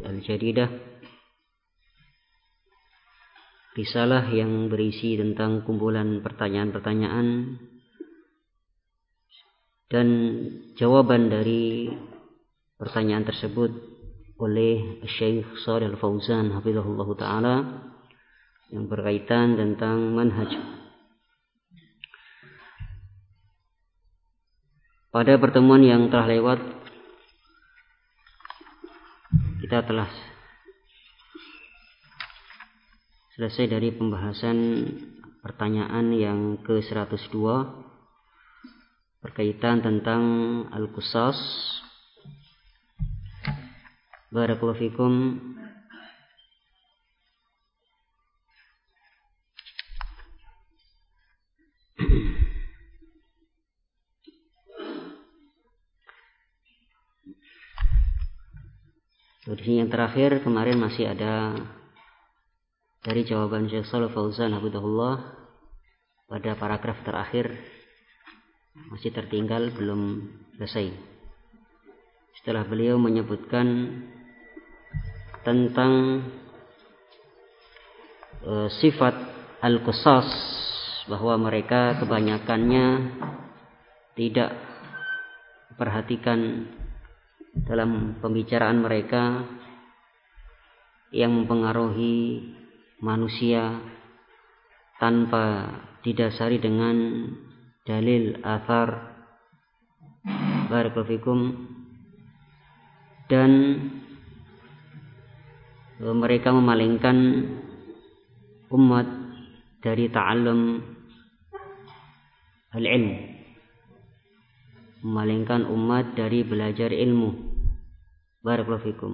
Al-Jadidah, risalah yang berisi tentang kumpulan pertanyaan-pertanyaan dan jawaban dari pertanyaan tersebut oleh Syekh Shalih Al-Fauzan hafizahullah taala yang berkaitan tentang manhaj. Pada pertemuan yang telah lewat kita telah selesai dari pembahasan pertanyaan yang ke-102 berkaitan tentang al-qisas. Barakallahu fikum. Jadi yang terakhir kemarin masih ada dari jawaban Syekh Shalih Fauzan hafizahullah pada paragraf terakhir masih tertinggal, belum selesai. Setelah beliau menyebutkan tentang sifat al-qisas, bahwa mereka kebanyakannya tidak perhatikan dalam pembicaraan mereka yang mempengaruhi manusia tanpa didasari dengan dalil athar. Barakallahu fikum. Dan mereka memalingkan umat dari ta'allum al-ilm, memalingkan umat dari belajar ilmu. Barakallahu fikum.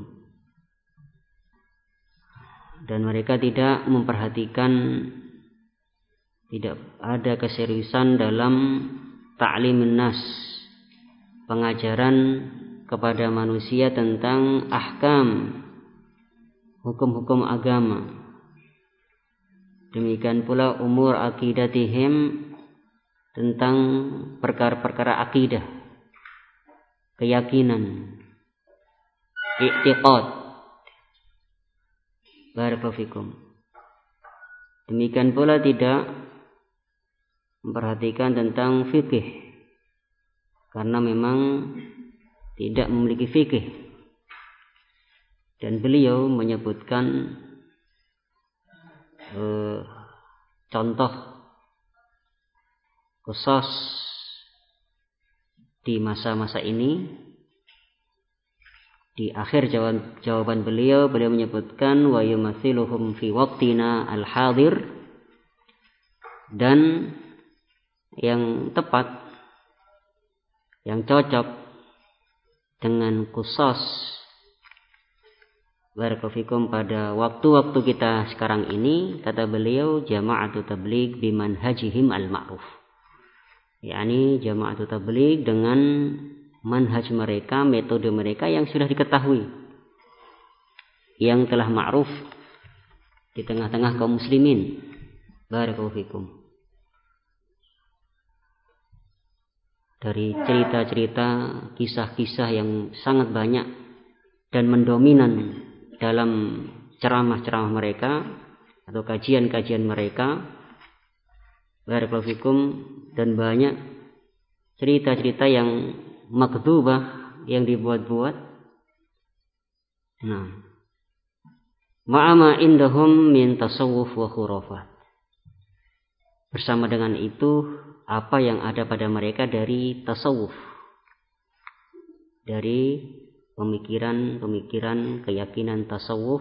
Dan mereka tidak memperhatikan, tidak ada keseriusan dalam ta'limin nas, pengajaran kepada manusia tentang ahkam, hukum-hukum agama. Demikian pula umur aqidatihim, tentang perkara-perkara akidah, keyakinan, i'tiqad. Barakallahu fikum. Demikian pula tidak memperhatikan tentang fikih, karena memang tidak memiliki fikih. Dan beliau menyebutkan contoh qisas di masa-masa ini. Di akhir jawaban beliau menyebutkan wa yumathiluhum fi waqtina al-hadir, dan yang tepat, yang cocok dengan qisas barakallahu fikum pada waktu-waktu kita sekarang ini, kata beliau, jama'atu tabligh bimanhajihim al-ma'ruf. yakni jama'atu tabligh dengan manhaj mereka, metode mereka yang sudah diketahui, yang telah ma'ruf di tengah-tengah kaum muslimin. Barakallahu fikum. Dari cerita-cerita, kisah-kisah yang sangat banyak dan mendominan dalam ceramah-ceramah mereka atau kajian-kajian mereka. Barakallahu fikum. Dan banyak cerita-cerita yang makdzubah, yang dibuat-buat. Nah, ma'ama indahum min tasawuf wa khurafat. Bersama dengan itu, apa yang ada pada mereka dari tasawuf, dari pemikiran-pemikiran, keyakinan tasawuf,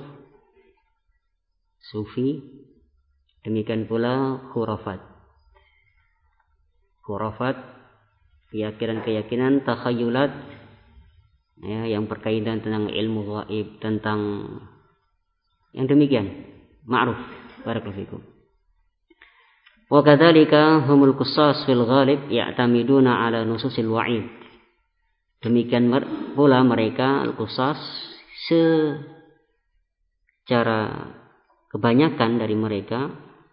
sufi. Demikian pula khurafat. Khurafat, keyakinan-keyakinan takhayulat, ya, yang berkaitan tentang ilmu gaib, tentang yang demikian ma'ruf. Barakallahu fikum. Wa kadzalika humul qissas fil ghalib ya'tamiduna ala nususil wa'id. Demikian pula mereka al-qissas secara kebanyakan dari mereka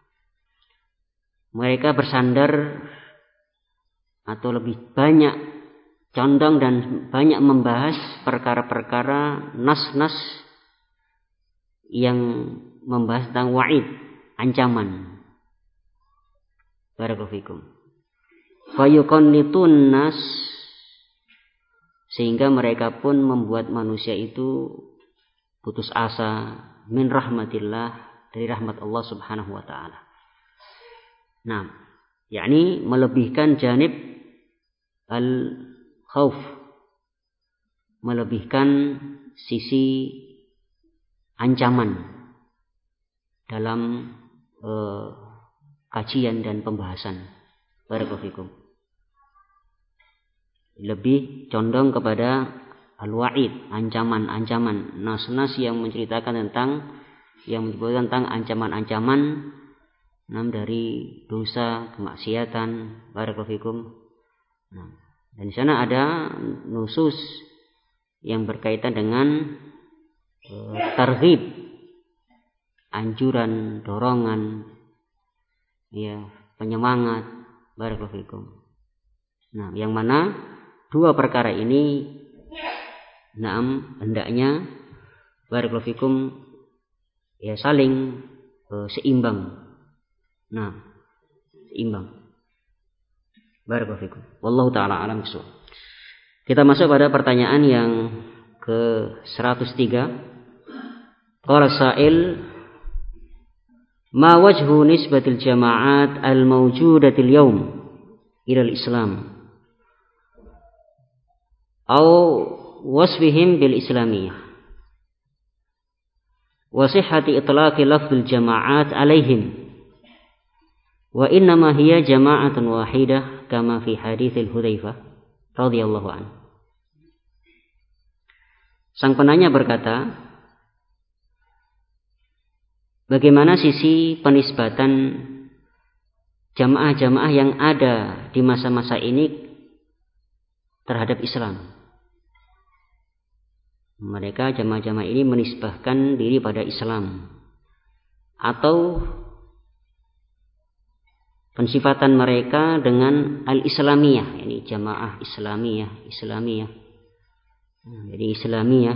bersandar atau lebih banyak condong dan banyak membahas perkara-perkara nas-nas yang membahas tentang wa'id, ancaman. Barakallahu fikum. Fayuqannitun nas, sehingga mereka pun membuat manusia itu putus asa min rahmatillah, dari rahmat Allah Subhanahu wa taala. Nah, yakni melebihkan janib al-khauf, melebihkan sisi ancaman dalam kajian dan pembahasan. Barakallahu fikum. Lebih condong kepada al-wa'id, ancaman-ancaman, nas-nas yang menceritakan tentang, yang menyebutkan tentang ancaman-ancaman dari dosa, kemaksiatan. Barakallahu fikum. Nah, dan di sana ada nusus yang berkaitan dengan targhib, anjuran, dorongan, ya, penyemangat. Barakallahu fikum. Nah, yang mana dua perkara ini hendaknya barakallahu fikum ya saling seimbang. Nah, seimbang. Barakallahu fikum. Wallahu taala alam bissawab. Kita masuk pada pertanyaan yang ke-103. Qala sa'il, ma wajhu nisbatil jama'at al-mawjudatil yawm ila al-Islam aw wasfihim bil islamiyah wa sihhati itlaqi lafzul jama'at alaihim wa innama hiya jama'atun wahidah kama fi haditsil Hudzaifah radhiyallahu anhu. Sang penanya berkata, bagaimana sisi penisbatan jamaah-jamaah yang ada di masa-masa ini terhadap Islam? Mereka jamaah-jamaah ini menisbahkan diri pada Islam, atau pensifatan mereka dengan al-islamiyah, ini jamaah islamiyah. Jadi islamiyah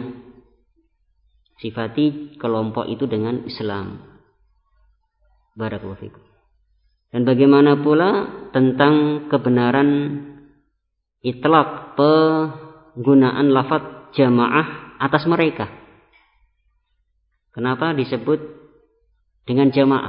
sifati kelompok itu dengan Islam. Barakallahu fikum. Dan bagaimana pula tentang kebenaran itlaq, penggunaan lafaz jamaah atas mereka? Kenapa disebut dengan jamaah?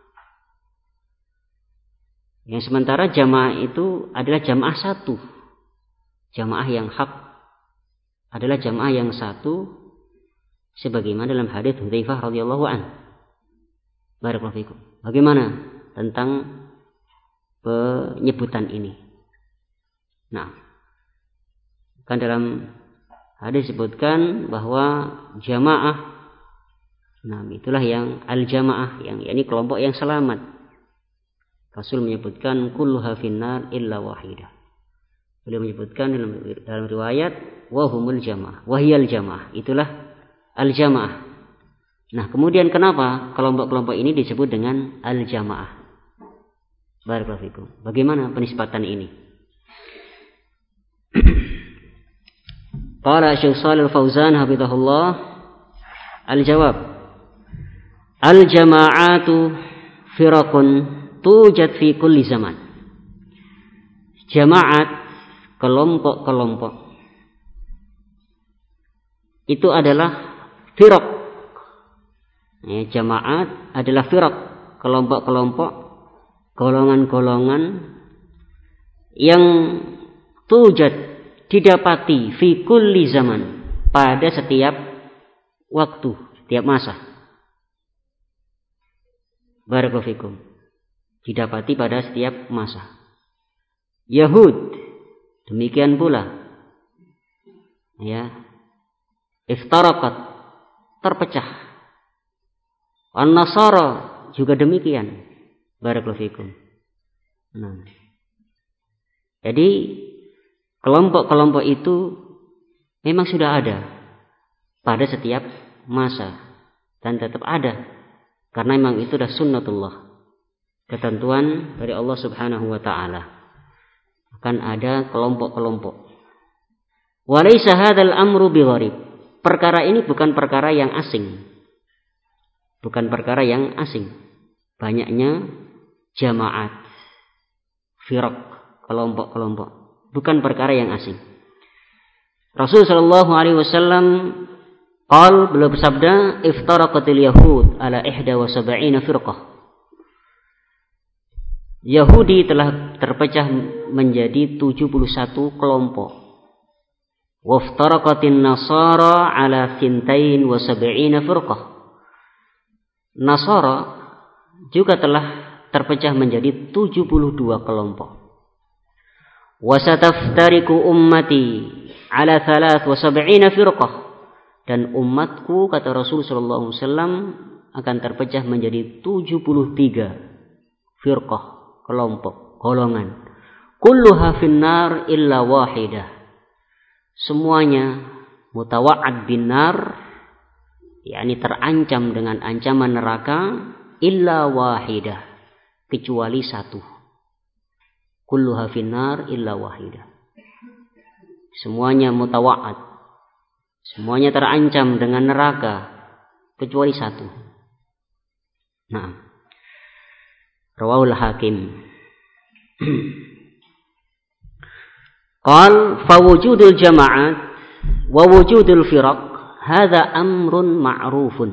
Yang sementara jamaah itu adalah jamaah satu. Jamaah yang hak adalah jamaah yang satu, sebagaimana dalam hadits Hudzaifah radhiyallahu anhu. Barakallahu fikum. Bagaimana tentang penyebutan ini? Nah, kan dalam hadis disebutkan bahwa jamaah, nah itulah yang al-jamaah, yang yakni kelompok yang selamat. Rasul menyebutkan kulluha finnar illa wahidah. Beliau menyebutkan dalam riwayat wahumul jamaah, wahiyal jamaah, itulah al-jamaah. Nah, kemudian kenapa kelompok-kelompok ini disebut dengan al-jamaah? Barakallahu fikum. Bagaimana penisbatan ini? Qala Syekh Shalih Al-Fauzan hafizahullah, al-jawab, al-jama'atu firaqun tujad fi kulli zaman. Jamaat, kelompok-kelompok, itu adalah firaq. Ya, jamaat adalah firaq, kelompok-kelompok, golongan-golongan yang tujad, didapati fi kulli zaman, pada setiap waktu, setiap masa. Barakallahu fikum. Didapati pada setiap masa. Yahud demikian pula, ya, iftaraqat, terpecah. An-Nasara juga demikian. Barakallahu fikum. Nah, jadi kelompok-kelompok itu memang sudah ada pada setiap masa dan tetap ada, karena memang itu adalah sunnatullah, ketentuan dari Allah Subhanahu wa taala. Akan ada kelompok-kelompok. Walaysa hadzal amru bigharib. Perkara ini bukan perkara yang asing. bukan perkara yang asing. Banyaknya jamaat, firaq, kelompok-kelompok, bukan perkara yang asing. Rasul sallallahu alaihi wasallam beliau bersabda, iftaraqatil yahud ala 71 firqah. Yahudi telah terpecah menjadi 71 kelompok. Waftaraqatin nasara ala 72 firqah. Nasara juga telah terpecah menjadi 72 kelompok. Wasataftariku ummati ala 73 firqah. Dan umatku, kata Rasul sallallahu alaihi wasallam, akan terpecah menjadi 73 firqah, kelompok, golongan. Kulluha finnar illa wahidah. Semuanya mutawa'ad binnar, yakni terancam dengan ancaman neraka, illa wahidah, kecuali satu. Kulluha finnar illa wahidah. Semuanya mutawa'ad, semuanya terancam dengan neraka kecuali satu. Nah, rawahul Hakim. Qal fawujudul jama'at wa wujudul firaq hadza amrun ma'rufun.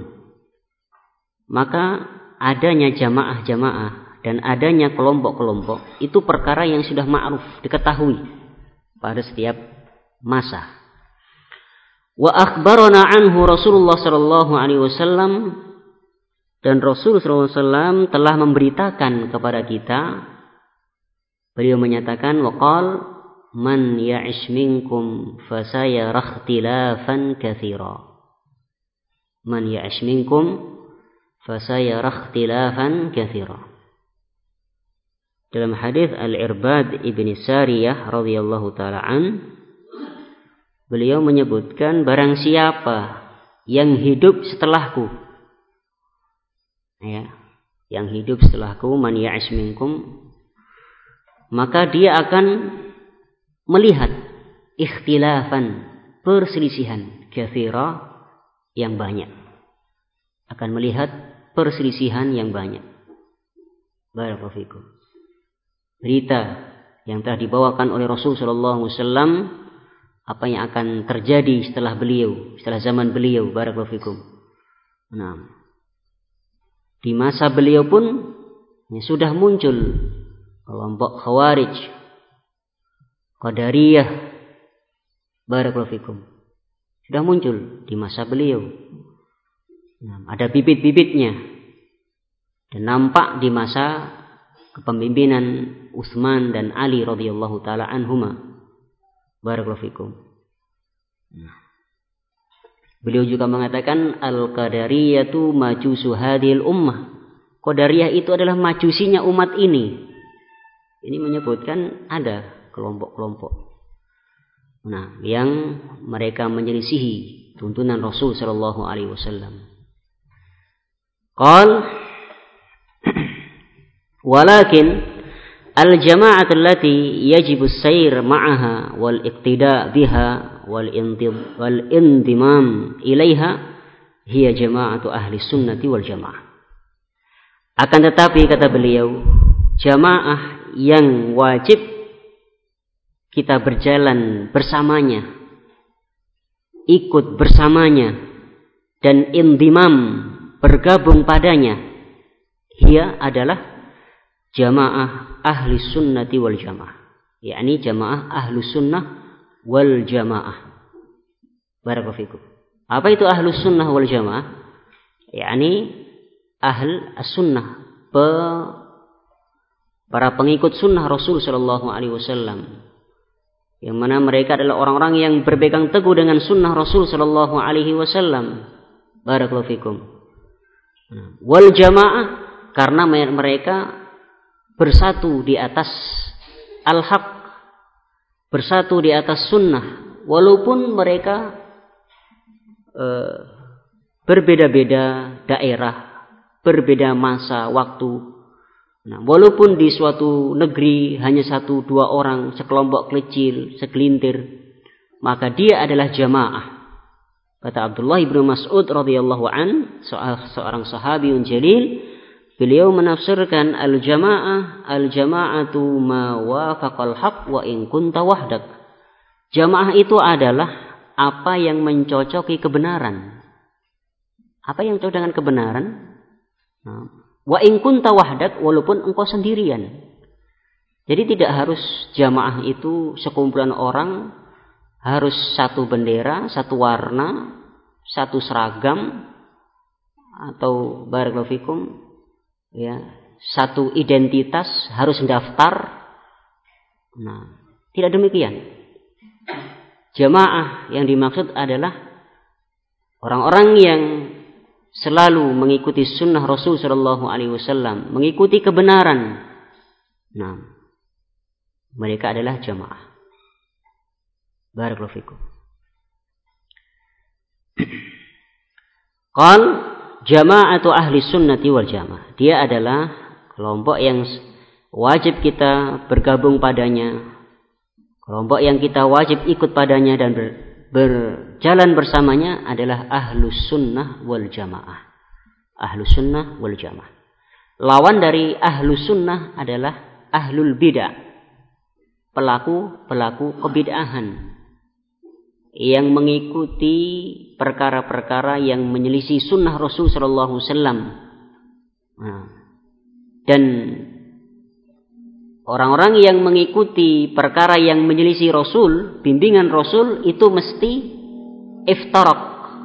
Maka adanya jamaah-jamaah dan adanya kelompok-kelompok itu perkara yang sudah ma'ruf, diketahui pada setiap masa. Wa akhbarana anhu Rasulullah sallallahu alaihi wasallam, dan Rasul sallallahu alaihi wasallam telah memberitakan kepada kita. Beliau menyatakan, waqal man ya'ish minkum fasayara ikhtilafan katsira. Man ya'ish minkum fasayara ikhtilafan katsira. Dalam hadis Al-Irbad ibn Sariyah radhiyallahu taala an, beliau menyebutkan, barang siapa yang hidup setelahku, ya, yang hidup setelahku, man ya'ish minkum, maka dia akan melihat ikhtilafan, perselisihan, katsira, yang banyak. Akan melihat perselisihan yang banyak. Barakallahu fikum. Berita yang telah dibawakan oleh Rasul sallallahu alaihi wasallam, apa yang akan terjadi setelah beliau, setelah zaman beliau. Barakallahu fikum. Nah, di masa beliau pun sudah muncul kelompok Khawarij, Qadariyah. Barakallahu fikum. Sudah muncul di masa beliau. Nah, ada bibit-bibitnya. Dan nampak di masa kepemimpinan Utsman dan Ali radhiyallahu taala anhuma. Barakallahu fikum. Nah, beliau juga mengatakan, al-qadariyatu majusu hadhil ummah. Qadariyah itu adalah majusinya umat ini. Ini menyebutkan ada kelompok-kelompok, nah, yang mereka menyelisihi tuntunan Rasul sallallahu alaihi wasallam. Qal walakin al-jama'ah allati yajibu as-sayr ma'aha wal iqtida' biha wal indimam ilaiha hiya jama'atu ahli sunnati wal jamaah. Akan tetapi, kata beliau, jamaah yang wajib kita berjalan bersamanya, ikut bersamanya, dan indimam, bergabung padanya, ia adalah jamaah ahli sunnati wal jamaah, yakni jamaah ahli sunnah wal jamaah. Barakallahu fikum. Apa itu ahli sunnah wal jamaah? Yakni ahl as-sunnah, para pengikut sunnah Rasul sallallahu alaihi wasallam, yang mana mereka adalah orang-orang yang berpegang teguh dengan sunnah Rasul sallallahu alaihi wasallam. Barakallahu fikum. Wal jamaah, karena mereka bersatu di atas al-haq, bersatu di atas sunnah, walaupun mereka berbeda-beda daerah, berbeda masa waktu. Nah, walaupun di suatu negeri hanya 1-2 orang, sekelompok kecil, segelintir, maka dia adalah jamaah. Kata Abdullah bin Mas'ud radhiyallahu an, seorang sahabiun jalil, beliau menafsirkan al-jama'atu ma wafaqal haq wa in kunta wahdak. Jamaah itu adalah apa yang mencocoki kebenaran. Apa yang cocok dengan kebenaran? Wa in kunta wahdak, walaupun engkau sendirian. Jadi tidak harus jamaah itu sekumpulan orang, harus satu bendera, satu warna, satu seragam, atau barakallahu fikum, ya, satu identitas, harus daftar. Nah, tidak demikian. Jamaah yang dimaksud adalah orang-orang yang selalu mengikuti sunnah Rasul sallallahu alaihi wasallam, mengikuti kebenaran. Nah, mereka adalah jamaah. Barakallahu fikum. Qal jama'atu ahli sunnati wal jamaah. Dia adalah kelompok yang wajib kita bergabung padanya. Kelompok yang kita wajib ikut padanya dan berjalan bersamanya adalah ahlus sunnah wal jamaah. Ahlus sunnah wal jamaah. Lawan dari ahlus sunnah adalah ahlul bid'ah. Pelaku kebid'ahan. Yang mengikuti perkara-perkara yang menyelisih sunnah Rasul sallallahu alaihi wasallam. Dan orang-orang yang mengikuti perkara yang menyelisih Rasul, bimbingan Rasul, itu mesti iftarak,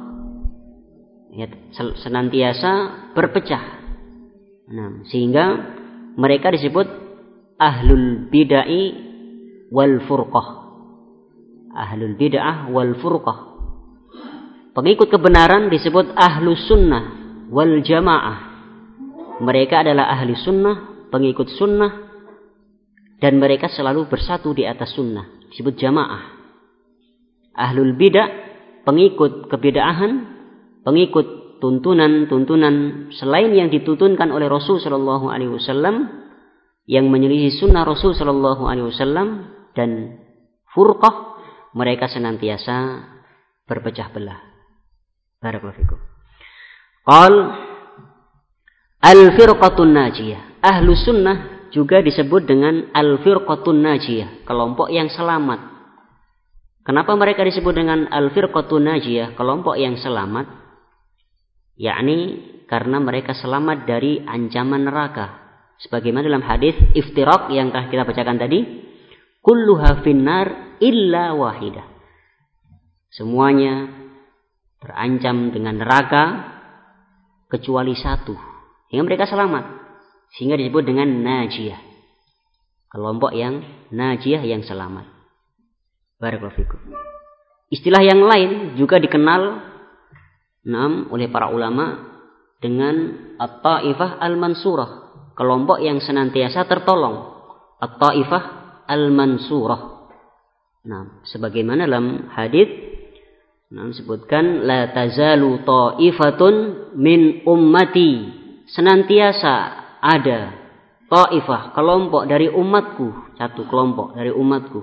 ya, senantiasa berpecah. Nah, sehingga mereka disebut ahlul bid'ah wal furqah. Ahlul bid'ah wal furqah. Pengikut kebenaran disebut ahlus sunnah wal jamaah. Mereka adalah ahli sunnah, pengikut sunnah, dan mereka selalu bersatu di atas sunnah, disebut jamaah. Ahlul bid'ah, pengikut kebid'ahan, pengikut tuntunan selain yang dituntunkan oleh Rasul sallallahu alaihi wasallam, yang menyelisih sunnah Rasul sallallahu alaihi wasallam, dan furqah, mereka senantiasa berpecah belah. Barakallahu fikum. Qal al-firqatun najiyah. Ahlu sunnah juga disebut dengan al-firqatun najiyah, kelompok yang selamat. Kenapa mereka disebut dengan al-firqatun najiyah, kelompok yang selamat? Yakni karena mereka selamat dari ancaman neraka. Sebagaimana dalam hadis iftiraq yang kita bacakan tadi, kulluha finnar illa wahidah. Semuanya terancam dengan neraka kecuali satu, sehingga mereka selamat, sehingga disebut dengan najiyah, kelompok yang najiyah, yang selamat. Barakallahu fikum. Istilah yang lain juga dikenal oleh para ulama dengan at-taifah al-mansurah, kelompok yang senantiasa tertolong. At-taifah al-mansurah. Nah, sebagaimana dalam hadis disebutkan la tazalu ta'ifatun min ummati, senantiasa ada ta'ifah, kelompok dari umatku, satu kelompok dari umatku,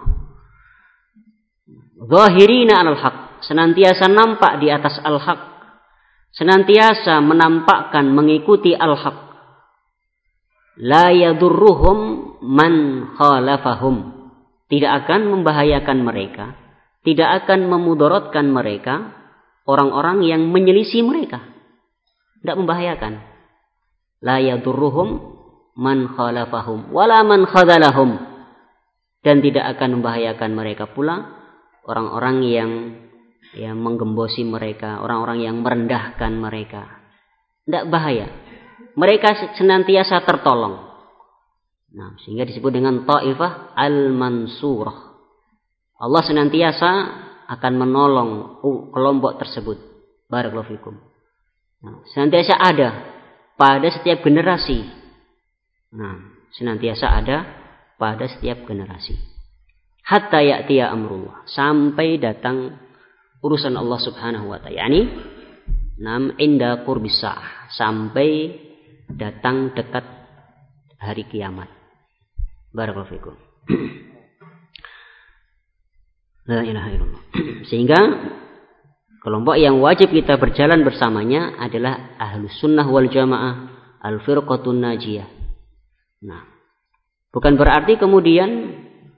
zahirina 'alal haq, senantiasa nampak di atas al-haq, senantiasa menampakkan mengikuti al-haq, la yadurruhum man khalafahum, tidak akan membahayakan mereka, tidak akan memudaratkan mereka orang-orang yang menyelisih mereka. Tidak membahayakan. La yadurruhum man khalafahum wala man khadalahum. Dan tidak akan membahayakan mereka pula orang-orang yang menggembosi mereka, orang-orang yang merendahkan mereka. Tidak bahaya. Mereka senantiasa tertolong. Nah, sehingga disebut dengan ta'ifah al-mansurah. Allah senantiasa akan menolong kelompok tersebut. Barakallahu fikum. Nah, senantiasa ada pada setiap generasi. Nah, senantiasa ada pada setiap generasi. Hatta ya'tiya amrullah, sampai datang urusan Allah Subhanahu wa ta'ala. Yani inda qurbis sa'ah, sampai datang dekat hari kiamat. Barakallahu fikum. La ilaha illallah. Sehingga Kelompok yang wajib kita berjalan bersamanya adalah ahlus sunnah wal jamaah, al-firqatun najiyah. Nah, bukan berarti kemudian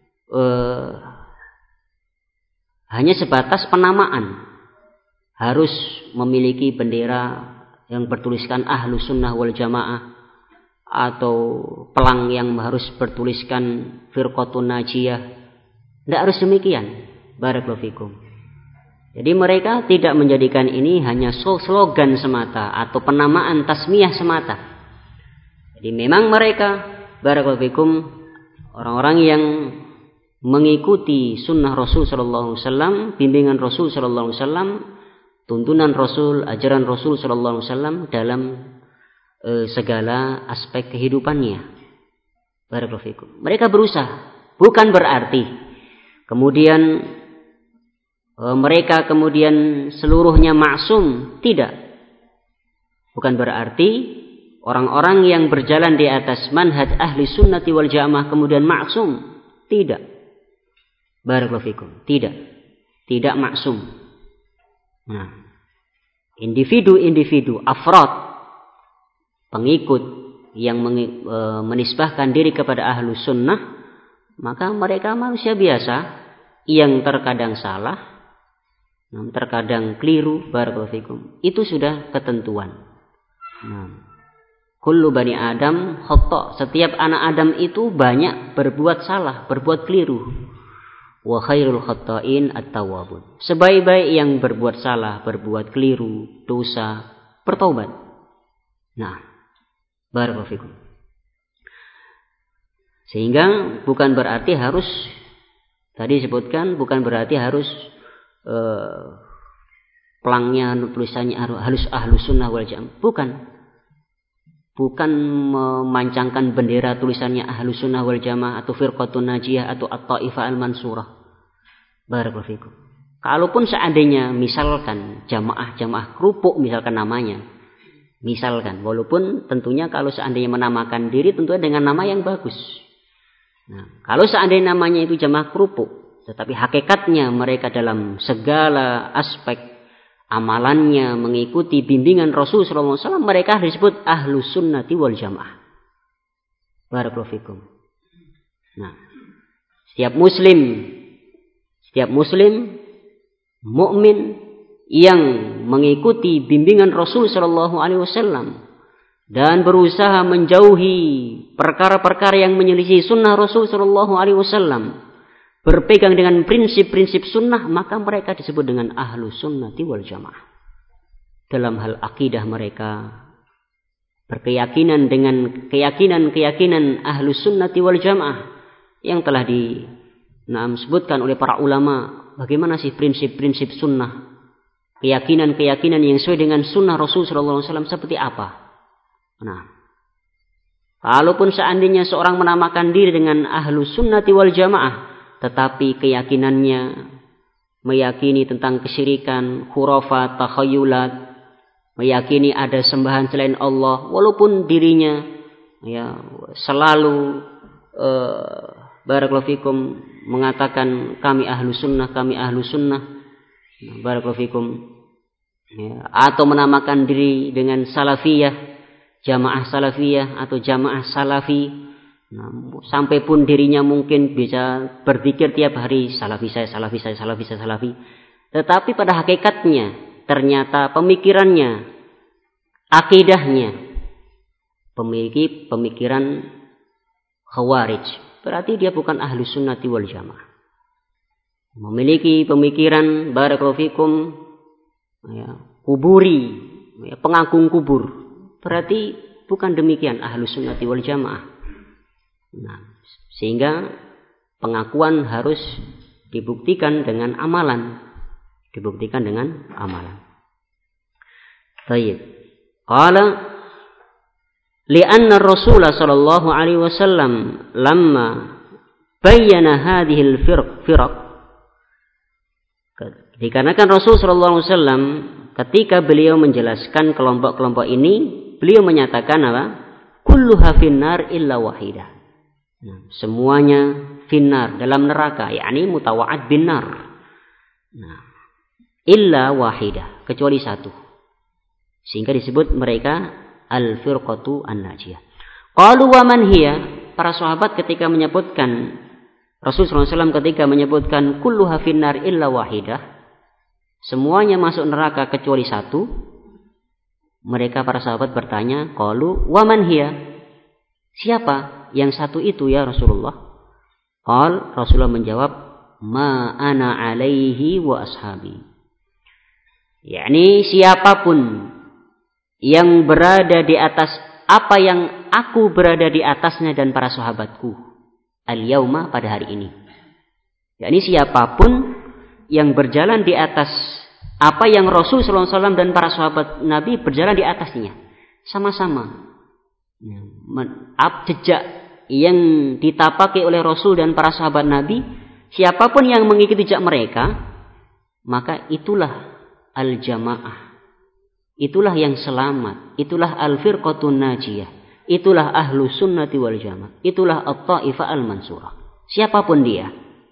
hanya sebatas penamaan. Harus memiliki bendera yang bertuliskan ahlus sunnah wal jamaah, atau pelang yang harus bertuliskan firqatun najiyah. Tidak harus demikian. Barakallahu fikum. Jadi mereka tidak menjadikan ini hanya slogan semata atau penamaan tasmiyah semata. Jadi memang mereka, barakallahu fikum, orang-orang yang mengikuti sunnah Rasul sallallahu alaihi wasallam, bimbingan Rasul sallallahu alaihi wasallam, tuntunan Rasul, ajaran Rasul sallallahu alaihi wasallam dalam segala aspek kehidupannya. Barakallahu fikum. Mereka berusaha, bukan berarti kemudian mereka kemudian seluruhnya maksum, tidak. Bukan berarti orang-orang yang berjalan di atas manhaj ahli sunnati wal jamaah kemudian maksum, tidak. Barakallahu fikum. Tidak maksum. Nah, individu-individu, afrad, pengikut yang menisbahkan diri kepada ahlu sunnah, maka mereka manusia biasa yang terkadang salah, terkadang keliru. Barakallahu fikum. Itu sudah ketentuan. Kullu bani Adam khata'. Setiap anak Adam itu banyak berbuat salah, berbuat keliru. Wa khairul khata'in at-tawwabun. Sebaik-baik yang berbuat salah, berbuat keliru, dosa, bertaubat. Nah, barakallahu fikum. Sehingga bukan berarti harus, tadi disebutkan, bukan berarti harus pelangnya, tulisannya halus ahlus sunnah wal jamaah. Bukan memancangkan bendera tulisannya ahlus sunnah wal jamaah atau firqatun najiyah atau at-taifah al-mansurah. Barakallahu fikum. Kalaupun seandainya misalkan jamaah kerupuk misalkan namanya, misalkan, walaupun tentunya kalau seandainya menamakan diri tentunya dengan nama yang bagus. Nah, kalau seandainya namanya itu jamaah kerupuk, tetapi hakikatnya mereka dalam segala aspek amalannya mengikuti bimbingan Rasul sallallahu alaihi wasallam, mereka disebut ahlus sunnati wal jamaah. Barakallahu fikum. Nah, setiap muslim mukmin yang mengikuti bimbingan Rasul sallallahu alaihi wasallam dan berusaha menjauhi perkara-perkara yang menyelisih sunnah Rasul sallallahu alaihi wasallam, berpegang dengan prinsip-prinsip sunnah, maka mereka disebut dengan ahlu sunnati wal jamaah. Dalam hal akidah mereka berkeyakinan dengan keyakinan ahlu sunnati wal jamaah yang telah disebutkan oleh para ulama. Bagaimana sih prinsip-prinsip sunnah, keyakinan-keyakinan yang sesuai dengan sunnah Rasul SAW seperti apa? Nah, kalaupun seandainya seorang menamakan diri dengan ahlu sunnati wal jamaah, tetapi keyakinannya meyakini tentang kesyirikan, khurafat, takhayulat, meyakini ada sembahan selain Allah, walaupun dirinya selalu barakallahu fikum mengatakan kami ahlu sunnah, barakallahu fikum, atau menamakan diri dengan salafiyah, jamaah salafiyah atau jamaah salafi. Nah, sampai pun dirinya mungkin bisa berzikir tiap hari, salafi. Tetapi pada hakikatnya ternyata pemikirannya, akidahnya memiliki pemikiran khawarij. Berarti dia bukan ahlu sunnati wal jamaah. Memiliki pemikiran barakallahu fikum kuburi, pengagung kubur. Berarti bukan demikian ahlu sunnati wal jamaah. Nah, sehingga pengakuan harus dibuktikan dengan amalan. Baik. Qala li'anna Rasulullah sallallahu alaihi wasallam lamma bayyana hadhihi al-firaq. Dikarenakan Rasul sallallahu alaihi wasallam ketika beliau menjelaskan kelompok-kelompok ini, beliau menyatakan apa? Kulluha finnar illa wahidah. Nah, semuanya finnar, dalam neraka, yakni mutawa'ad binnar. Nah, illa wahidah, kecuali satu. Sehingga disebut mereka al-firqatu an-najiyah. Qalu wa man hiya? Para sahabat ketika menyebutkan, Rasulullah SAW ketika menyebutkan kulluha finnar illa wahidah, semuanya masuk neraka kecuali satu, mereka para sahabat bertanya, qalu wa man hiya? Siapa yang satu itu ya Rasulullah? Rasulullah menjawab, ma ana alaihi wa ashabi. Yakni siapapun yang berada di atas apa yang aku berada di atasnya dan para sahabatku al-yauma, pada hari ini. Yakni siapapun yang berjalan di atas apa yang Rasul SAW dan para sahabat Nabi berjalan di atasnya, sama-sama jejak yang ditapaki oleh Rasul dan para sahabat Nabi, siapapun yang mengikuti jejak mereka, maka itulah al-jamaah. Itulah yang selamat, itulah al-firqatun najiyah, itulah ahlu sunnati wal jamaah, itulah at-ta'ifah al-mansurah. Siapapun dia,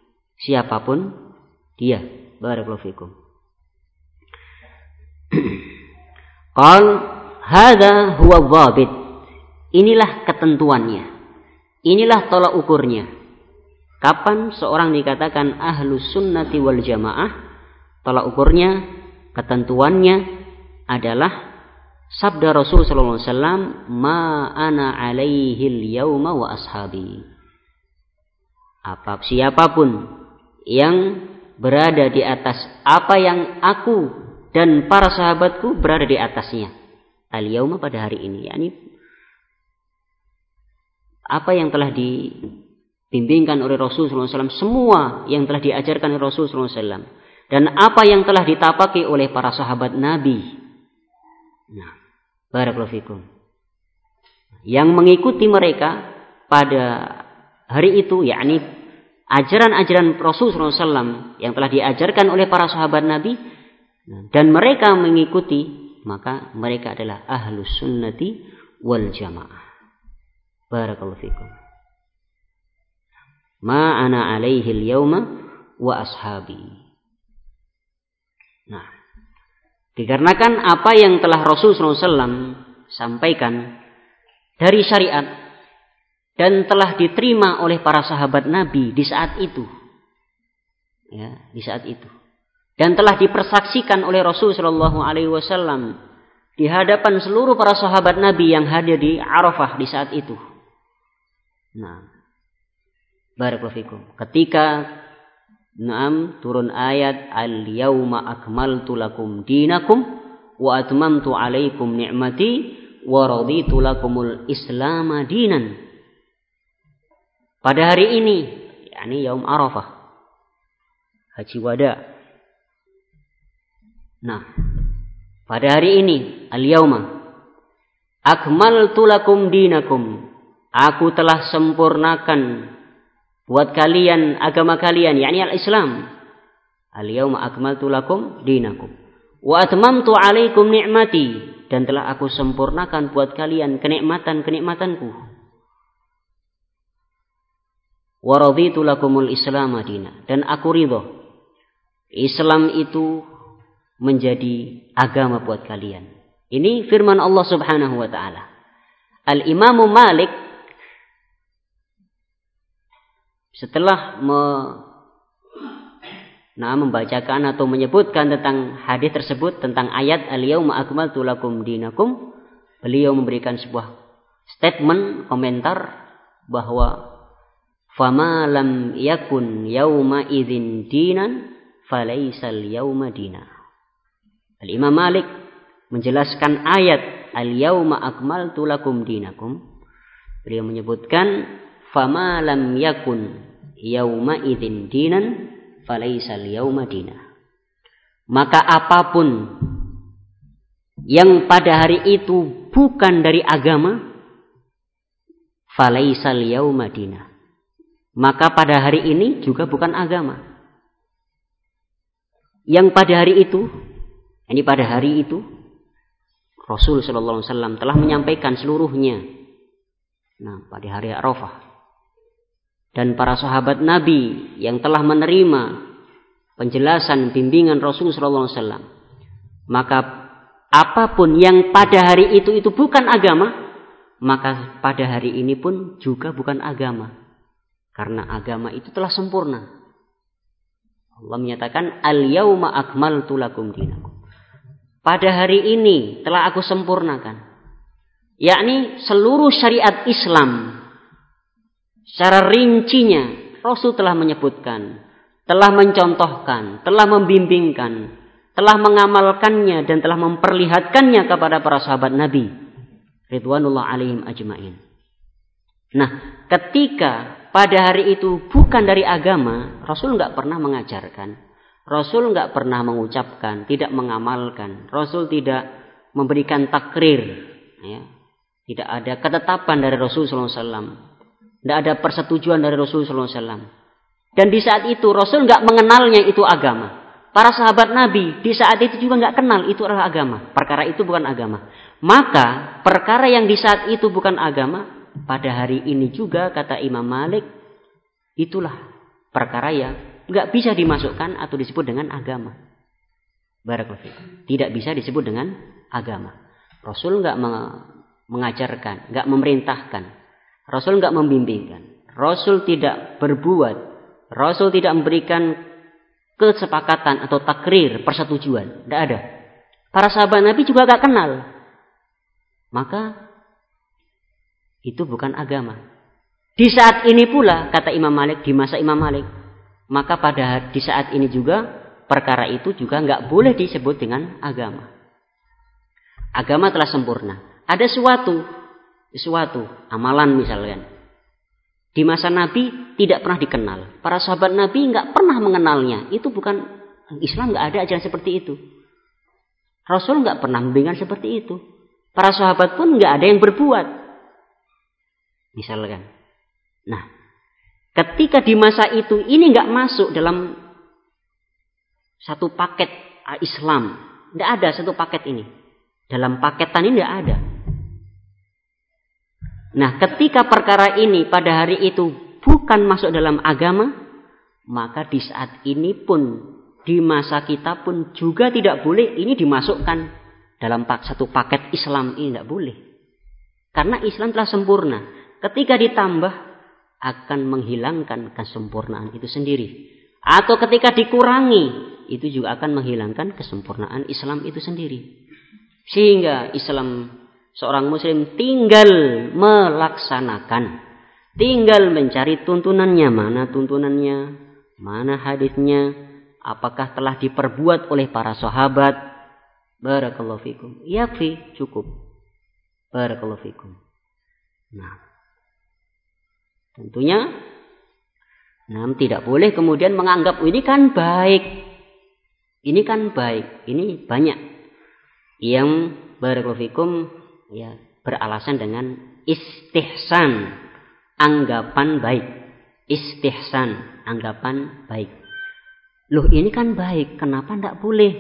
barakallahu fikum. Qal hadza huwa dhabit. Inilah ketentuannya, inilah tolak ukurnya. Kapan seorang dikatakan ahlu sunnati wal jamaah? Tolak ukurnya, ketentuannya adalah sabda Rasul sallallahu alaihi wasallam, ma ana alaihil yauma wa ashabi. Siapapun yang berada di atas apa yang aku dan para sahabatku berada di atasnya, al yauma, pada hari ini, yakni apa yang telah dibimbingkan oleh Rasul sallallahu alaihi wasallam, semua yang telah diajarkan oleh Rasul sallallahu alaihi wasallam, dan apa yang telah ditapaki oleh para sahabat Nabi. Nah, barakallahu fikum. Yang mengikuti mereka pada hari itu, yakni ajaran-ajaran Rasulullah SAW yang telah diajarkan oleh para sahabat Nabi, dan mereka mengikuti, maka mereka adalah ahlus sunnati wal jamaah. Barakallahu fikum. Ma ana alaihi al-yawma wa ashabi. Nah, dikarenakan apa yang telah Rasulullah SAW sampaikan dari syariat dan telah diterima oleh para sahabat Nabi di saat itu, dan telah dipersaksikan oleh Rasulullah SAW di hadapan seluruh para sahabat Nabi yang hadir di Arafah di saat itu. Nah, barakallahu fikum. Ketika turun ayat al-yauma akmaltu lakum dinakum wa atmamtu alaikum ni'mati wa raditu lakumul Islam dinan. Pada hari ini, yakni yaum Arafah, haji wada. Nah, pada hari ini al-yauma akmaltu lakum dinakum, aku telah sempurnakan buat kalian agama kalian, yakni al-Islam. Al-yauma akmaltu lakum dinakum wa atmamtu alaikum ni'mati, dan telah aku sempurnakan buat kalian kenikmatan-kenikmatanku. Wa raditu lakumul Islam dinan, dan aku ridho Islam itu menjadi agama buat kalian. Ini firman Allah Subhanahu wa taala. Al-Imam Malik setelah membacakan atau menyebutkan tentang hadis tersebut, tentang ayat al-yauma akmaltu lakum dinakum, beliau memberikan sebuah statement, komentar, bahwa fama lam yakun yauma idzin dinan falaisal yauma dina. Al-Imam Malik menjelaskan ayat al-yauma akmaltu lakum dinakum, beliau menyebutkan fama lam yakun yauma idzin dinan falaisal yauma dina. Maka apapun yang pada hari itu bukan dari agama, falaisal yauma dina, maka pada hari ini juga bukan agama. Yang pada hari itu, Rasul sallallahu alaihi wasallam telah menyampaikan seluruhnya. Nah, pada hari Arafah, dan para sahabat Nabi yang telah menerima penjelasan bimbingan Rasul sallallahu alaihi wasallam, maka apapun yang pada hari itu bukan agama, maka pada hari ini pun juga bukan agama. Karena agama itu telah sempurna. Allah menyatakan al-yauma akmaltu lakum dinakum. Pada hari ini telah aku sempurnakan. Yakni seluruh syariat Islam secara rincinya Rasul telah menyebutkan, telah mencontohkan, telah membimbingkan, telah mengamalkannya dan telah memperlihatkannya kepada para sahabat Nabi ridwanullah alaihim ajmain. Nah, ketika pada hari itu bukan dari agama, Rasul nggak pernah mengajarkan, Rasul nggak pernah mengucapkan, tidak mengamalkan, Rasul tidak memberikan takrir, ya. Tidak ada ketetapan dari Rasul sallallahu alaihi wasallam, tidak ada persetujuan dari Rasul sallallahu alaihi wasallam. Dan di saat itu Rasul nggak mengenalnya itu agama. Para sahabat Nabi di saat itu juga nggak kenal itu adalah agama. Perkara itu bukan agama. Maka perkara yang di saat itu bukan agama, pada hari ini juga kata Imam Malik, itulah perkara yang nggak bisa dimasukkan atau disebut dengan agama. Barakallahu fikum. Tidak bisa disebut dengan agama. Rasul nggak mengajarkan, nggak memerintahkan, Rasul nggak membimbingkan, Rasul tidak berbuat, Rasul tidak memberikan kesepakatan atau takrir, persetujuan, tidak ada. Para sahabat Nabi juga nggak kenal. Maka itu bukan agama. Di saat ini pula, kata Imam Malik, di masa Imam Malik, maka di saat ini juga, perkara itu juga nggak boleh disebut dengan agama. Agama telah sempurna. Ada suatu amalan misalkan. Di masa Nabi tidak pernah dikenal. Para sahabat Nabi nggak pernah mengenalnya. Itu bukan, Islam nggak ada ajaran seperti itu. Rasul nggak pernah membimbingkan seperti itu. Para sahabat pun nggak ada yang berbuat. Misalkan. Nah, ketika di masa itu ini nggak masuk dalam satu paket Islam, nggak ada satu paket ini. Dalam paketan ini nggak ada. Nah, ketika perkara ini pada hari itu bukan masuk dalam agama, maka di saat ini pun di masa kita pun juga tidak boleh ini dimasukkan dalam satu paket Islam ini, tidak boleh. Karena Islam telah sempurna. Ketika ditambah akan menghilangkan kesempurnaan itu sendiri. Atau ketika dikurangi itu juga akan menghilangkan kesempurnaan Islam itu sendiri. Sehingga Islam seorang muslim tinggal melaksanakan, tinggal mencari tuntunannya, mana hadisnya, apakah telah diperbuat oleh para sahabat. Barakallahu fikum. Yakfi, cukup. Barakallahu fikum. Nah, tentunya tidak boleh kemudian menganggap ini kan baik. Ini kan baik. Ini banyak yang barakallahu fikum ya beralasan dengan istihsan, anggapan baik. Istihsan, anggapan baik. Loh, ini kan baik, kenapa tidak boleh?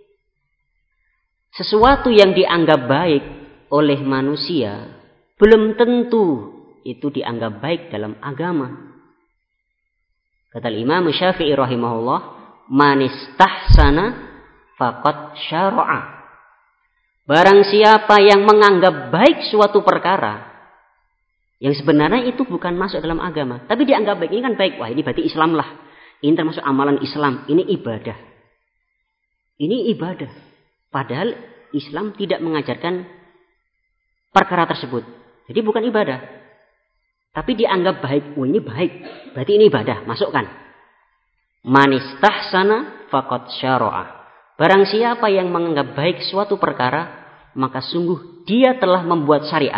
Sesuatu yang dianggap baik oleh manusia belum tentu itu dianggap baik dalam agama. Kata Imam Syafi'i rahimahullah, man istahsana faqad syara'a. Barang siapa yang menganggap baik suatu perkara yang sebenarnya itu bukan masuk dalam agama, tapi dianggap baik, ini kan baik, wah ini berarti Islam lah. Ini termasuk amalan Islam, ini ibadah. Ini ibadah. Padahal Islam tidak mengajarkan perkara tersebut. Jadi bukan ibadah. Tapi dianggap baik. Oh ini baik. Berarti ini ibadah. Masukkan. Man istahsana faqad syara'a. Barang siapa yang menganggap baik suatu perkara, maka sungguh dia telah membuat syariat.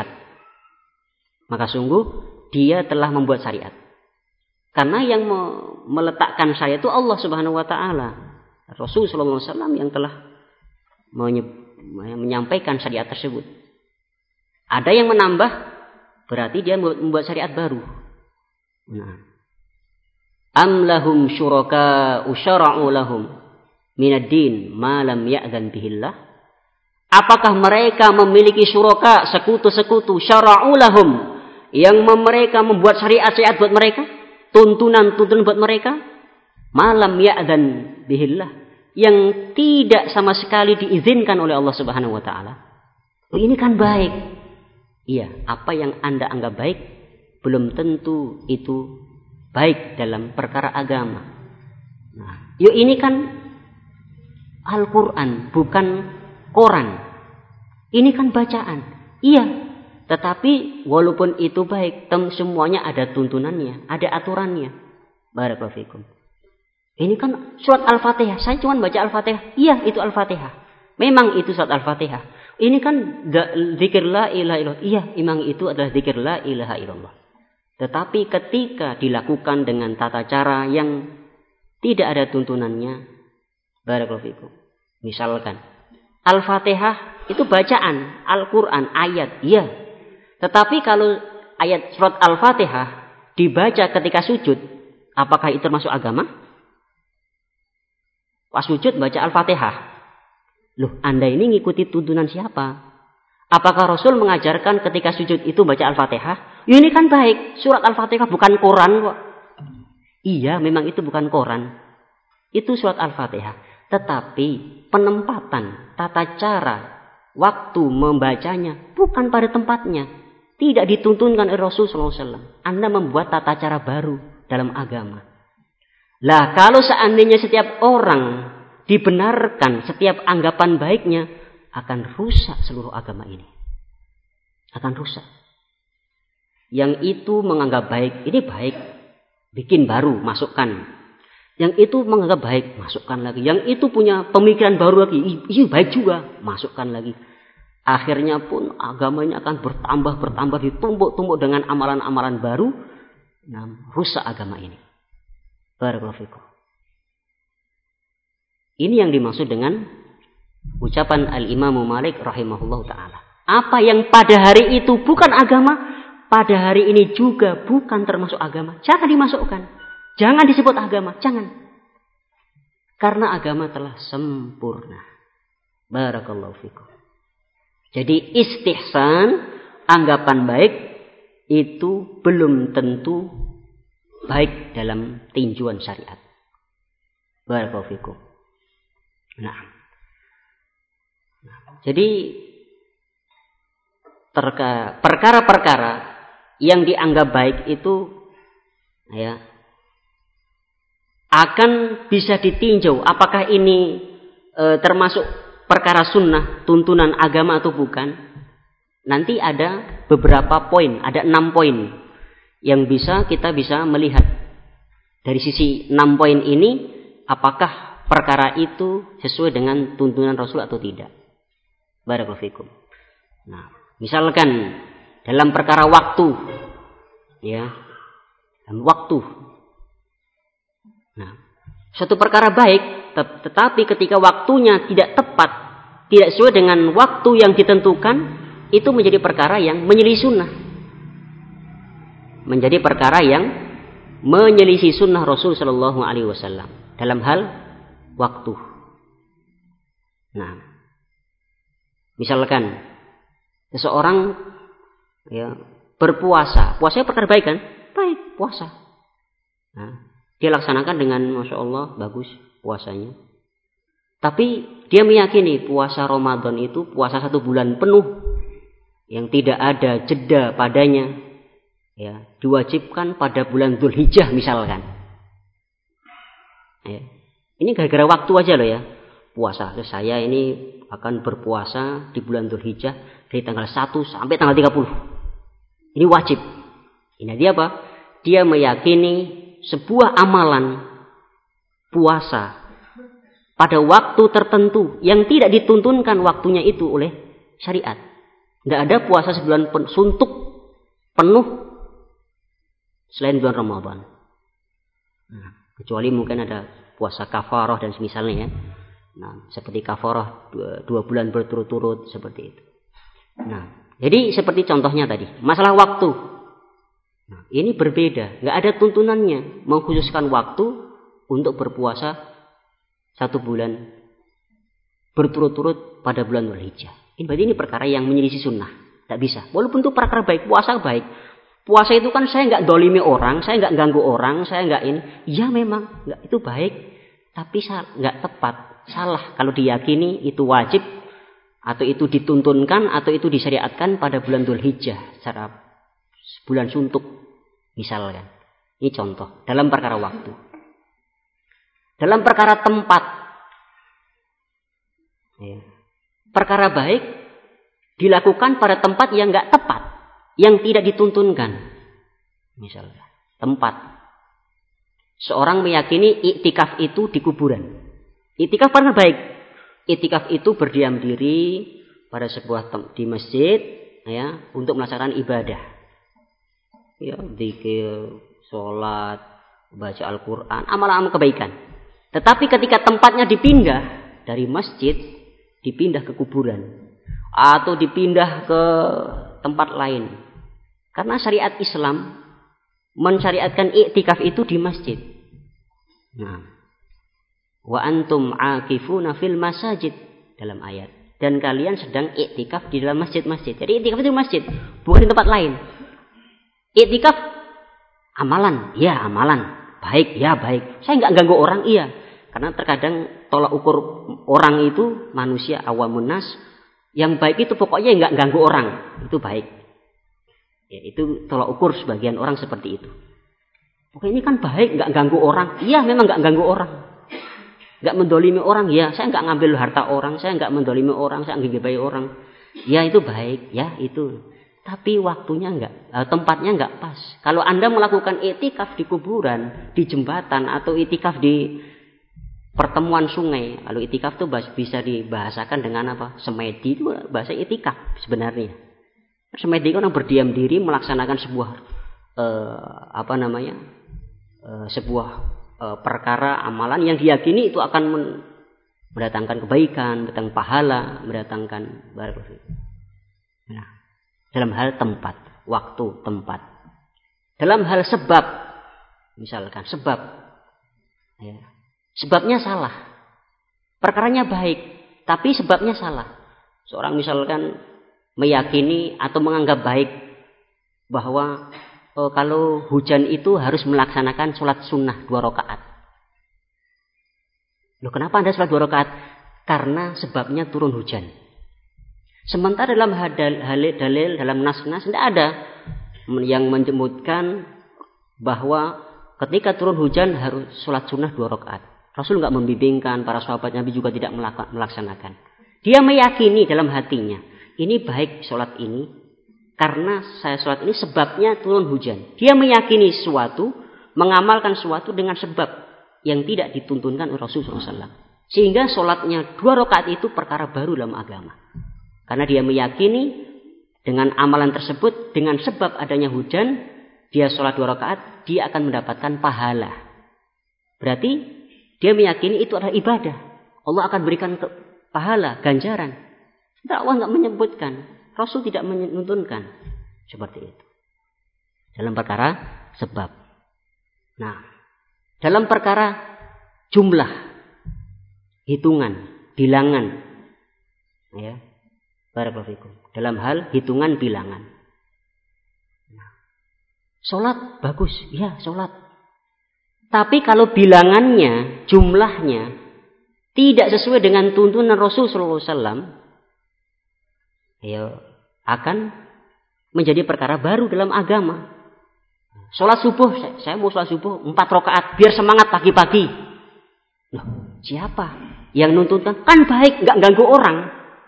Karena yang meletakkan syariat itu Allah Subhanahu wa taala. Rasul sallallahu alaihi wasallam yang telah menyampaikan syariat tersebut. Ada yang menambah, berarti dia membuat syariat baru. Nah. Am lahum syuraka usyara'u lahum minad din ma lam ya'dzan bihillah. Apakah mereka memiliki syuraka, sekutu-sekutu, syara'u lahum, yang mereka membuat syariat-syariat buat mereka, tuntunan buat mereka, Malam ya'dzan bihillah, yang tidak sama sekali diizinkan oleh Allah Subhanahu wa taala. Ini kan baik. Iya, apa yang Anda anggap baik belum tentu itu baik dalam perkara agama. Nah, ini kan Al-Qur'an, bukan koran. Ini kan bacaan. Iya, tetapi walaupun itu baik, semuanya ada tuntunannya, ada aturannya. Barakallahu fikum. Ini kan surat Al-Fatihah. Saya cuma baca Al-Fatihah. Iya, itu Al-Fatihah. Memang itu surat Al-Fatihah. Ini kan zikir la ilaha illallah. Iya, memang itu adalah zikir la ilaha illallah. Tetapi ketika dilakukan dengan tata cara yang tidak ada tuntunannya, barakallahu fikum. Misalkan Al-Fatihah itu bacaan, Al-Quran, ayat. Iya. Tetapi kalau ayat surat Al-Fatihah dibaca ketika sujud, apakah itu termasuk agama? Pas sujud baca Al-Fatihah. Loh, Anda ini ngikuti tuntunan siapa? Apakah Rasul mengajarkan ketika sujud itu baca Al-Fatihah? Ini kan baik. Surat Al-Fatihah bukan Quran kok. Iya, memang itu bukan Quran. Itu surat Al-Fatihah. Tetapi penempatan, tata cara, waktu membacanya bukan pada tempatnya. Tidak dituntunkan oleh Rasul SAW. Anda membuat tata cara baru dalam agama. Lah, kalau seandainya setiap orang dibenarkan setiap anggapan baiknya, akan rusak seluruh agama ini. Akan rusak. Yang itu menganggap baik, ini baik, bikin baru, masukkan. Yang itu menganggap baik, masukkan lagi. Yang itu punya pemikiran baru lagi, ini baik juga, masukkan lagi. Akhirnya pun agamanya akan bertambah, ditumpuk-tumpuk dengan amalan-amalan baru. Nah, rusak agama ini. Barakallahu fikum. Ini yang dimaksud dengan ucapan Al-Imam Malik rahimahullah ta'ala. Apa yang pada hari itu bukan agama, pada hari ini juga bukan termasuk agama. Jangan dimasukkan. Jangan disebut agama. Jangan. Karena agama telah sempurna. Barakallahu fikum. Jadi istihsan, anggapan baik, itu belum tentu baik dalam tinjauan syariat. Barakallahu fikum. Nah, jadi perkara-perkara yang dianggap baik itu ya akan bisa ditinjau apakah ini termasuk perkara sunnah, tuntunan agama atau bukan. Nanti ada beberapa poin, ada 6 poin yang kita bisa melihat dari sisi 6 poin ini apakah perkara itu sesuai dengan tuntunan Rasul atau tidak. Barakallahu fikum. Nah, misalkan dalam perkara waktu, ya, dalam waktu. Nah, suatu perkara baik, tetapi ketika waktunya tidak tepat, tidak sesuai dengan waktu yang ditentukan, itu menjadi perkara yang menyelisih sunnah. Menjadi perkara yang menyelisih sunnah Rasul Sallallahu Alaihi Wasallam dalam hal waktu. Nah, misalkan seseorang ya berpuasa, puasanya perkara baik kan? Baik, puasa. Nah, dia laksanakan dengan Masya Allah bagus puasanya. Tapi dia meyakini puasa Ramadan itu puasa 1 bulan penuh yang tidak ada jeda padanya. Ya, diwajibkan pada bulan Dzulhijjah misalkan. Ya. Ini gara-gara waktu aja loh ya. Puasa. Saya ini akan berpuasa di bulan Dzulhijjah dari tanggal 1 sampai tanggal 30. Ini wajib. Ini dia apa? Dia meyakini sebuah amalan puasa pada waktu tertentu yang tidak dituntunkan waktunya itu oleh syariat. Tidak ada puasa sebulan suntuk penuh selain bulan Ramadan. Nah, kecuali mungkin ada puasa kafarah dan semisalnya ya. Nah, seperti kafarah 2 bulan berturut-turut seperti itu. Nah, jadi seperti contohnya tadi, masalah waktu. Nah, ini berbeda, nggak ada tuntunannya mengkhususkan waktu untuk berpuasa 1 bulan berturut-turut pada bulan Dzulhijjah. Ini berarti ini perkara yang menyelisih sunnah, tidak bisa. Walaupun itu perkara baik, puasa baik. Puasa itu kan saya nggak dolimi orang, saya nggak ganggu orang, saya nggak ini. Ya memang, nggak itu baik, tapi nggak tepat, salah kalau diyakini itu wajib atau itu dituntunkan atau itu disyariatkan pada bulan Dzulhijjah secara bulan suntuk misalkan. Ini contoh dalam perkara waktu. Dalam perkara tempat, ya, perkara baik dilakukan pada tempat yang nggak tepat, yang tidak dituntunkan. Misalnya tempat. Seorang meyakini iktikaf itu di kuburan. Iktikaf karena baik. Iktikaf itu berdiam diri pada sebuah di masjid, ya, untuk melaksanakan ibadah. Ya, zikir, sholat, baca Al-Quran, amal-amal kebaikan. Tetapi ketika tempatnya dipindah dari masjid, dipindah ke kuburan atau dipindah ke tempat lain. Karena syariat Islam mensyariatkan iktikaf itu di masjid. Nah, wa antum akifuna fil masajid dalam ayat. Dan kalian sedang iktikaf di dalam masjid-masjid. Jadi iktikaf itu masjid, bukan di tempat lain. Iktikaf amalan, ya amalan. Baik, ya baik. Saya nggak ganggu orang, iya. Karena terkadang tolak ukur orang itu manusia awamun nas. Yang baik itu pokoknya nggak ganggu orang, itu baik. Ya, itu tolak ukur sebagian orang seperti itu. Oke, ini kan baik, nggak ganggu orang. Iya, memang nggak ganggu orang, nggak mendolimi orang. Ya, saya nggak ngambil harta orang, saya nggak mendolimi orang, saya nggak gibai orang. Ya, itu baik, ya itu. Tapi waktunya tempatnya nggak pas. Kalau Anda melakukan iktikaf di kuburan, di jembatan, atau iktikaf di pertemuan sungai. Kalau iktikaf itu bisa dibahasakan dengan apa? Semedi itu bahasa iktikaf sebenarnya. Semedi itu orang berdiam diri melaksanakan sebuah sebuah perkara amalan yang diyakini itu akan mendatangkan kebaikan, mendatangkan pahala, mendatangkan barakah. Nah, dalam hal tempat, waktu, tempat. Dalam hal sebab, misalkan sebab, ya, sebabnya salah, perkaranya baik, tapi sebabnya salah. Seorang misalkan meyakini atau menganggap baik bahwa kalau hujan itu harus melaksanakan sholat sunnah 2 rakaat. Loh, kenapa Anda sholat 2 rakaat? Karena sebabnya turun hujan. Sementara dalam dalil dalam nas-nas tidak ada yang menyebutkan bahwa ketika turun hujan harus sholat sunnah 2 rakaat. Rasul nggak membimbingkan, para sahabat Nabi juga tidak melaksanakan. Dia meyakini dalam hatinya, ini baik sholat ini, karena saya sholat ini sebabnya turun hujan. Dia meyakini sesuatu, mengamalkan sesuatu dengan sebab yang tidak dituntunkan oleh Rasulullah SAW. Sehingga sholatnya 2 rakaat itu perkara baru dalam agama. Karena dia meyakini dengan amalan tersebut, dengan sebab adanya hujan, dia sholat 2 rakaat, dia akan mendapatkan pahala. Berarti dia meyakini itu adalah ibadah. Allah akan berikan pahala, ganjaran. Allah nggak menyebutkan, Rasul tidak menuntunkan seperti itu. Dalam perkara sebab. Nah, dalam perkara jumlah, hitungan, bilangan, ya, barakallahu fikum. Dalam hal hitungan bilangan. Nah, sholat bagus, ya sholat. Tapi kalau bilangannya, jumlahnya tidak sesuai dengan tuntunan Rasul Sallallahu Alaihi Wasallam, ya akan menjadi perkara baru dalam agama. Sholat subuh, saya mau sholat subuh 4 rakaat biar semangat pagi-pagi. Loh, siapa yang nuntutkan? Kan baik, nggak ganggu orang.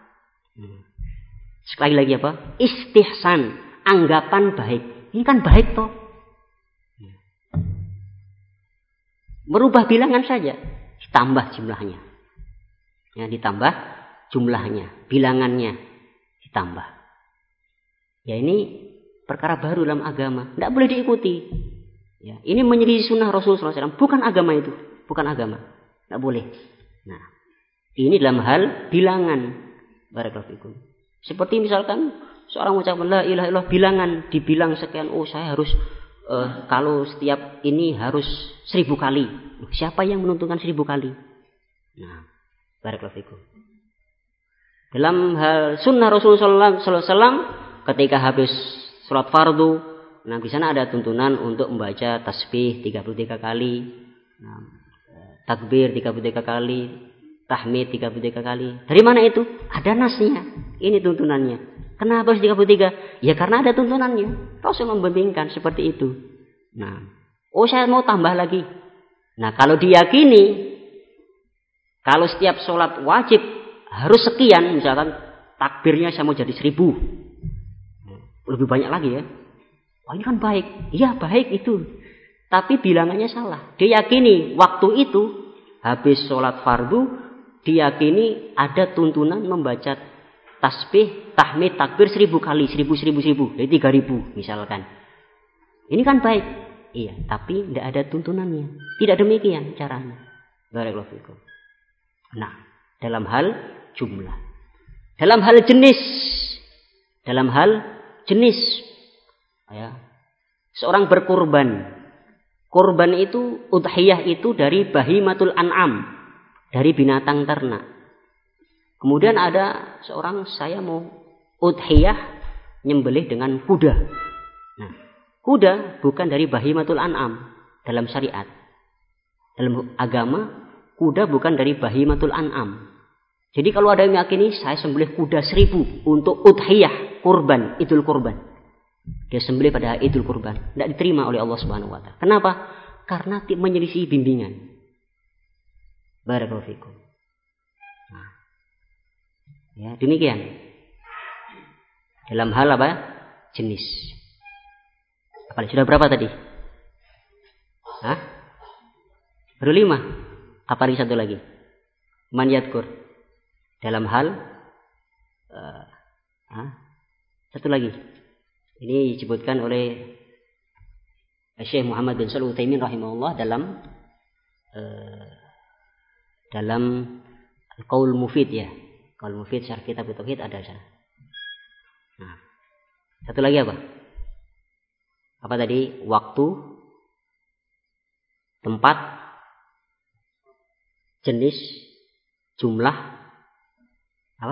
Sekali lagi apa? Istihsan, anggapan baik. Ini kan baik toh. Merubah bilangan saja, ditambah jumlahnya. Ya, ditambah jumlahnya, bilangannya ditambah. Ya, ini perkara baru dalam agama, tidak boleh diikuti. Ya, ini menyelisih sunnah Rasulullah SAW, bukan agama itu, bukan agama, tidak boleh. Nah, ini dalam hal bilangan, barakallahu fikum. Seperti misalkan seorang mengucapkan la ilaha illallah, bilangan dibilang sekian, oh saya harus kalau setiap ini harus 1000 kali. Siapa yang menentukan 1000 kali? Nah, barakallahu fikum. Dalam hal sunnah Rasulullah SAW, ketika habis sholat fardu, Nah, di sana ada tuntunan untuk membaca tasbih 33 kali, nah, takbir 33 kali, tahmid 33 kali. Dari mana itu? Ada nasnya. Ini tuntunannya. Kenapa harus 33? Ya karena ada tuntunannya. Rasul membimbingkan seperti itu. Nah, saya mau tambah lagi. Nah, kalau diyakini kalau setiap sholat wajib harus sekian, misalkan takbirnya saya mau jadi 1000. Lebih banyak lagi ya. Oh, ini kan baik. Iya, baik itu. Tapi bilangannya salah. Dia yakini waktu itu habis sholat fardu, diyakini ada tuntunan membaca tasbih, tahmid, takbir 1000 kali, 1000, jadi 3000 misalkan. Ini kan baik. Iya, tapi tidak ada tuntunannya. Tidak demikian caranya. Barakallahu fikum. Nah, dalam hal jumlah. Dalam hal jenis. Ya. Seorang berkurban. Kurban itu, udhiyah itu dari bahimatul an'am. Dari binatang ternak. Kemudian ada seorang, saya mau udhiyah nyembelih dengan kuda. Nah, kuda bukan dari bahimatul an'am dalam syariat. Dalam agama, kuda bukan dari bahimatul an'am. Jadi kalau ada yang meyakini saya sembelih kuda 1000 untuk udhiyah, kurban, idul kurban. Dia sembelih pada idul kurban. Tidak diterima oleh Allah Subhanahu wa ta'ala. Kenapa? Karena menyelisih bimbingan. Barakallahu fikum. Nah, ya, demikian. Dalam hal apa? Jenis. Apalagi sudah berapa tadi? Hah? Baru 5. Apalagi satu lagi. Man yadkur. Dalam hal satu lagi. Ini disebutkan oleh Syekh Muhammad bin Shalih Al-Utsaimin rahimahullah dalam Qaul Mufid ya. Qaul Mufid syarh kitab tauhid ada sana. Nah, satu lagi apa? Apa tadi? Waktu, tempat, jenis, jumlah, apa?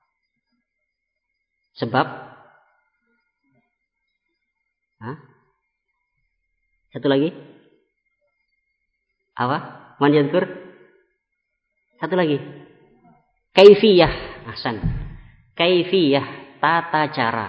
Sebab. Satu lagi? Apa? Man yadhkur? Satu lagi. Kaifiyah. Ahsan. Kaifiyah, tata cara.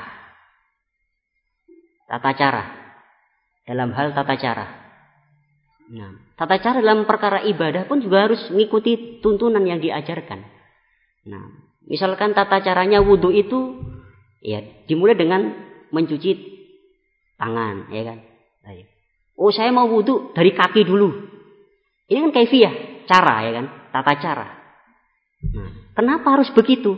Tata cara. Dalam hal tata cara. Nah, tata cara dalam perkara ibadah pun juga harus mengikuti tuntunan yang diajarkan. Nah, misalkan tata caranya wudu itu ya dimulai dengan mencuci tangan, ya kan? Saya mau wudu dari kaki dulu. Ini kan kaifiyah, cara ya kan? Tata cara. Nah, kenapa harus begitu?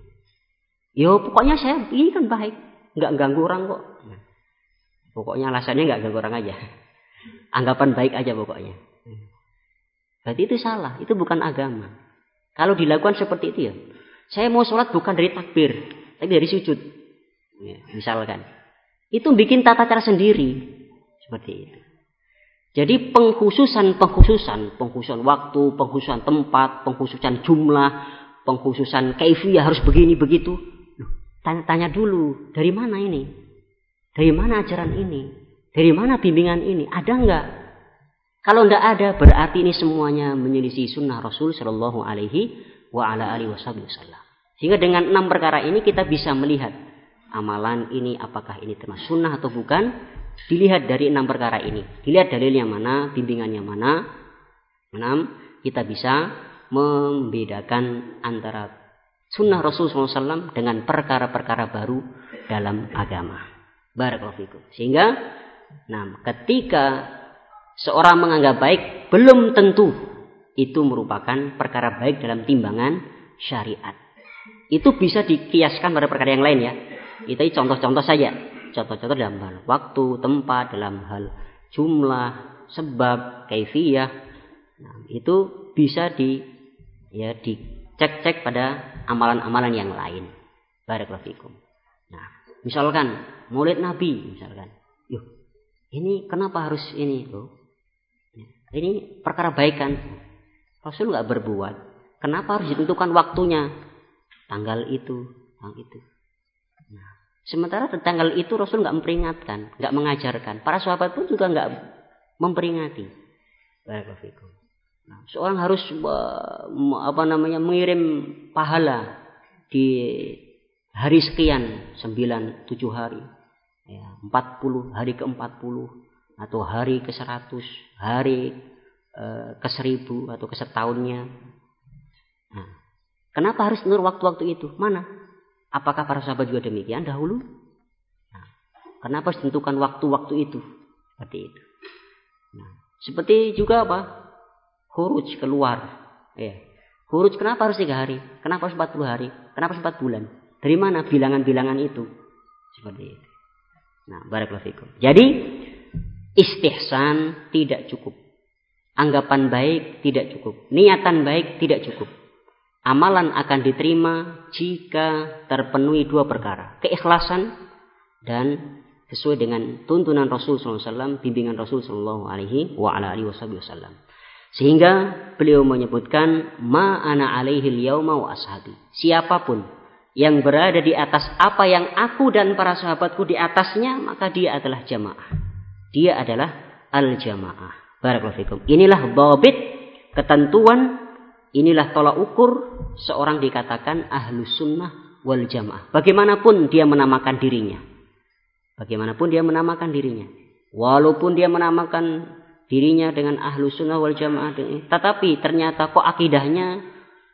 Pokoknya saya ini kan baik, nggak ganggu orang kok. Nah, pokoknya alasannya nggak ganggu orang aja. Anggapan baik aja pokoknya. Berarti itu salah, itu bukan agama. Kalau dilakukan seperti itu ya, saya mau sholat bukan dari takbir, tapi dari sujud. Ya, misalkan, itu bikin tata cara sendiri seperti itu. Jadi pengkhususan waktu, pengkhususan tempat, pengkhususan jumlah, pengkhususan kaifiyah harus begini begitu. Tanya dulu, dari mana ini? Dari mana ajaran ini? Dari mana bimbingan ini? Ada enggak? Kalau enggak ada, berarti ini semuanya menyelisih sunnah Rasul Shallallahu Alaihi Wasallam. Sehingga dengan 6 perkara ini kita bisa melihat amalan ini apakah ini termasuk sunnah atau bukan. Dilihat dari 6 perkara ini. Dilihat dalil yang mana, bimbingan yang mana. 6. Kita bisa membedakan antara sunnah Rasulullah SAW dengan perkara-perkara baru dalam agama. Barakallahu fikum. Sehingga, ketika seorang menganggap baik, belum tentu itu merupakan perkara baik dalam timbangan syariat. Itu bisa dikiaskan pada perkara yang lain ya. Itu contoh-contoh saja. Contoh-contoh dalam hal waktu, tempat, dalam hal jumlah, sebab, kaifiyah. Itu bisa dicek-cek pada amalan-amalan yang lain. Barakallahu fikum. Misalkan Maulid Nabi misalkan. Ini kenapa harus ini? Ini perkara baik kan? Rasul enggak berbuat. Kenapa harus ditentukan waktunya? Tanggal itu, tanggal itu. Sementara tanggal itu Rasul nggak memperingatkan, nggak mengajarkan. Para sahabat pun juga nggak memperingati. Nah, seorang harus mengirim pahala di hari sekian, 9, 7 hari, ya, 40, hari ke-40 atau hari ke-100, hari ke-1000 atau ke-setahunnya. Nah, kenapa harus menurut waktu-waktu itu? Mana? Apakah para sahabat juga demikian dahulu? Nah, kenapa harus ditentukan waktu-waktu itu? Seperti itu. Nah, seperti juga apa? Khuruj keluar. Ya. Khuruj kenapa harus 3 hari? Kenapa harus 40 hari? Kenapa harus 4 bulan? Dari mana bilangan-bilangan itu? Seperti itu. Nah, barakallahu fikum. Jadi, istihsan tidak cukup. Anggapan baik tidak cukup. Niatan baik tidak cukup. Amalan akan diterima jika terpenuhi 2 perkara. Keikhlasan dan sesuai dengan tuntunan Rasul SAW, bimbingan Rasul SAW. Sehingga beliau menyebutkan ma ana alaihil yauma wa ashabi. Siapapun yang berada di atas apa yang aku dan para sahabatku di atasnya, maka dia adalah jamaah. Dia adalah al-jamaah. Barakallahu fikum. Inilah dhabit, ketentuan, inilah tolak ukur seorang dikatakan ahlus sunnah wal jamaah. Bagaimanapun dia menamakan dirinya. Walaupun dia menamakan dirinya dengan ahlus sunnah wal jamaah, tetapi ternyata kok akidahnya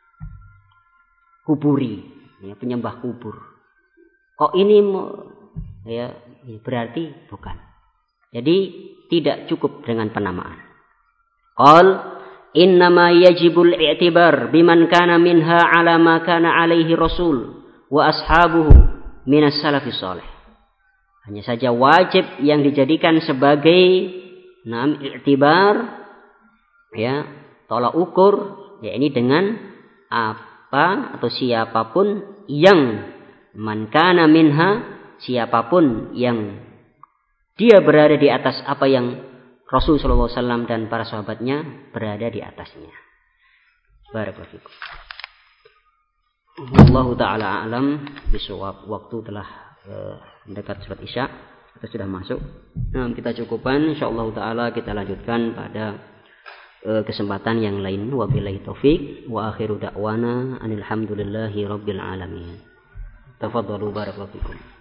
kuburi, ya, penyembah kubur. Kok ini ya, berarti bukan. Jadi tidak cukup dengan penamaan. Qal innama yajibul i'tibar biman kana minha ala ma kana alaihi rasul wa ashabuhu minas salafis salih. Hanya saja wajib yang dijadikan sebagai i'tibar, ya, tolak ukur, ya, ini dengan apa atau siapapun yang man kana minha, siapapun yang dia berada di atas apa yang Rasul sallallahu alaihi wasallam dan para sahabatnya berada di atasnya. Barakallahu fikum. Wallahu taala alam bisawab. Waktu telah mendekat salat Isya, kita sudah masuk. Nah, kita cukupkan, insyaallah taala kita lanjutkan pada kesempatan yang lain. Wabillahi taufik wa akhiru da'wana anil hamdulillahi rabbil alamin. Tafadhalu barakallahu fikum.